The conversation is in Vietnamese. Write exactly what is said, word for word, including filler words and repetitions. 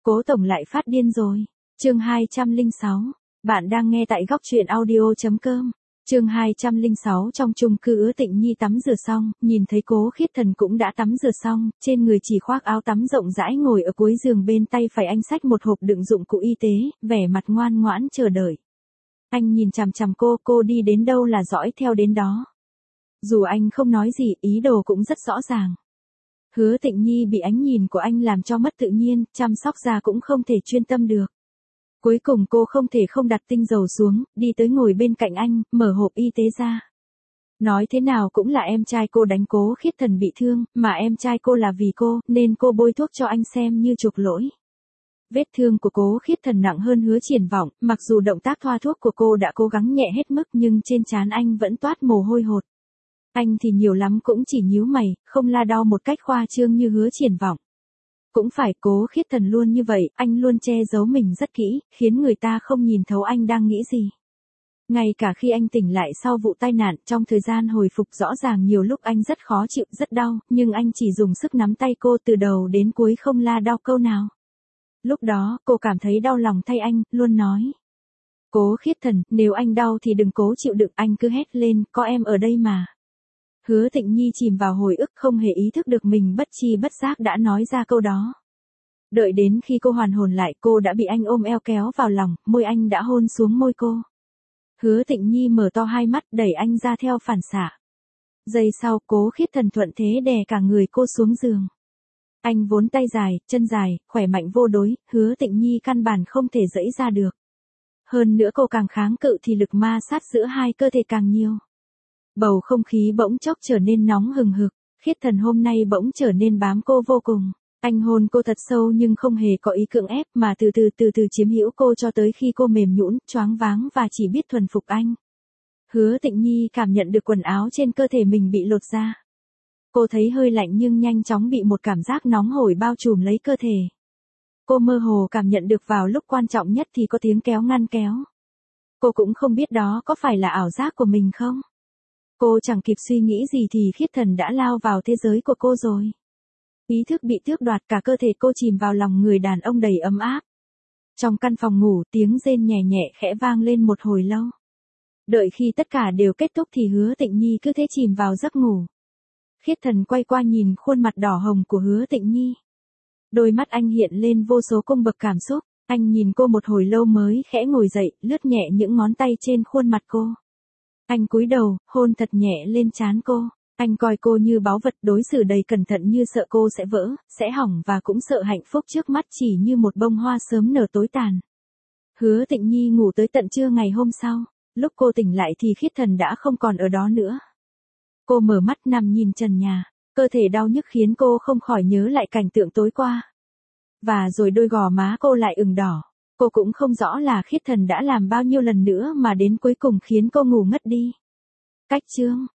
Cố tổng lại phát điên rồi. Chương hai trăm lẻ sáu. Bạn đang nghe tại góc truyện audio chấm com. Chương hai trăm lẻ sáu. Trong chung cư Hứa Tịnh Nhi tắm rửa xong, nhìn thấy Cố Khiết Thần cũng đã tắm rửa xong, trên người chỉ khoác áo tắm rộng rãi ngồi ở cuối giường, bên tay phải anh xách một hộp đựng dụng cụ y tế, vẻ mặt ngoan ngoãn chờ đợi. Anh nhìn chằm chằm cô, cô đi đến đâu là dõi theo đến đó. Dù anh không nói gì, ý đồ cũng rất rõ ràng. Hứa Tịnh Nhi bị ánh nhìn của anh làm cho mất tự nhiên, chăm sóc da cũng không thể chuyên tâm được. Cuối cùng cô không thể không đặt tinh dầu xuống, đi tới ngồi bên cạnh anh, mở hộp y tế ra. Nói thế nào cũng là em trai cô đánh Cố Khiết Thần bị thương, mà em trai cô là vì cô, nên cô bôi thuốc cho anh xem như chuộc lỗi. Vết thương của Cố Khiết Thần nặng hơn Hứa Triển Vọng, mặc dù động tác thoa thuốc của cô đã cố gắng nhẹ hết mức nhưng trên trán anh vẫn toát mồ hôi hột. Anh thì nhiều lắm cũng chỉ nhíu mày, không la đau một cách khoa trương như Hứa Triển Vọng. Cũng phải, Cố Khiết Thần luôn như vậy, anh luôn che giấu mình rất kỹ, khiến người ta không nhìn thấu anh đang nghĩ gì. Ngay cả khi anh tỉnh lại sau vụ tai nạn, trong thời gian hồi phục rõ ràng nhiều lúc anh rất khó chịu, rất đau, nhưng anh chỉ dùng sức nắm tay cô từ đầu đến cuối không la đau câu nào. Lúc đó, cô cảm thấy đau lòng thay anh, luôn nói. Cố Khiết Thần, nếu anh đau thì đừng cố chịu đựng, anh cứ hét lên, có em ở đây mà. Hứa Tịnh Nhi chìm vào hồi ức, không hề ý thức được mình bất chi bất giác đã nói ra câu đó. Đợi đến khi cô hoàn hồn lại, cô đã bị anh ôm eo kéo vào lòng, môi anh đã hôn xuống môi cô. Hứa Tịnh Nhi mở to hai mắt, đẩy anh ra theo phản xạ. Giây sau, Cố Khiết Thần thuận thế đè cả người cô xuống giường. Anh vốn tay dài, chân dài, khỏe mạnh vô đối, Hứa Tịnh Nhi căn bản không thể giãy ra được. Hơn nữa cô càng kháng cự thì lực ma sát giữa hai cơ thể càng nhiều. Bầu không khí bỗng chốc trở nên nóng hừng hực, Khiết Thần hôm nay bỗng trở nên bám cô vô cùng. Anh hôn cô thật sâu nhưng không hề có ý cưỡng ép, mà từ từ từ từ chiếm hữu cô cho tới khi cô mềm nhũn, choáng váng và chỉ biết thuần phục anh. Hứa Tịnh Nhi cảm nhận được quần áo trên cơ thể mình bị lột ra. Cô thấy hơi lạnh nhưng nhanh chóng bị một cảm giác nóng hổi bao trùm lấy cơ thể. Cô mơ hồ cảm nhận được vào lúc quan trọng nhất thì có tiếng kéo ngăn kéo. Cô cũng không biết đó có phải là ảo giác của mình không? Cô chẳng kịp suy nghĩ gì thì Khiết Thần đã lao vào thế giới của cô rồi. Ý thức bị tước đoạt, cả cơ thể cô chìm vào lòng người đàn ông đầy ấm áp. Trong căn phòng ngủ, tiếng rên nhẹ nhẹ khẽ vang lên một hồi lâu. Đợi khi tất cả đều kết thúc thì Hứa Tịnh Nhi cứ thế chìm vào giấc ngủ. Khiết Thần quay qua nhìn khuôn mặt đỏ hồng của Hứa Tịnh Nhi. Đôi mắt anh hiện lên vô số cung bậc cảm xúc, anh nhìn cô một hồi lâu mới khẽ ngồi dậy, lướt nhẹ những ngón tay trên khuôn mặt cô. Anh cúi đầu, hôn thật nhẹ lên trán cô. Anh coi cô như báu vật, đối xử đầy cẩn thận như sợ cô sẽ vỡ, sẽ hỏng và cũng sợ hạnh phúc trước mắt chỉ như một bông hoa sớm nở tối tàn. Hứa Tịnh Nhi ngủ tới tận trưa ngày hôm sau, lúc cô tỉnh lại thì Khiết Thần đã không còn ở đó nữa. Cô mở mắt nằm nhìn trần nhà, cơ thể đau nhức khiến cô không khỏi nhớ lại cảnh tượng tối qua. Và rồi đôi gò má cô lại ửng đỏ, cô cũng không rõ là Khiết Thần đã làm bao nhiêu lần nữa mà đến cuối cùng khiến cô ngủ ngất đi. Cách chương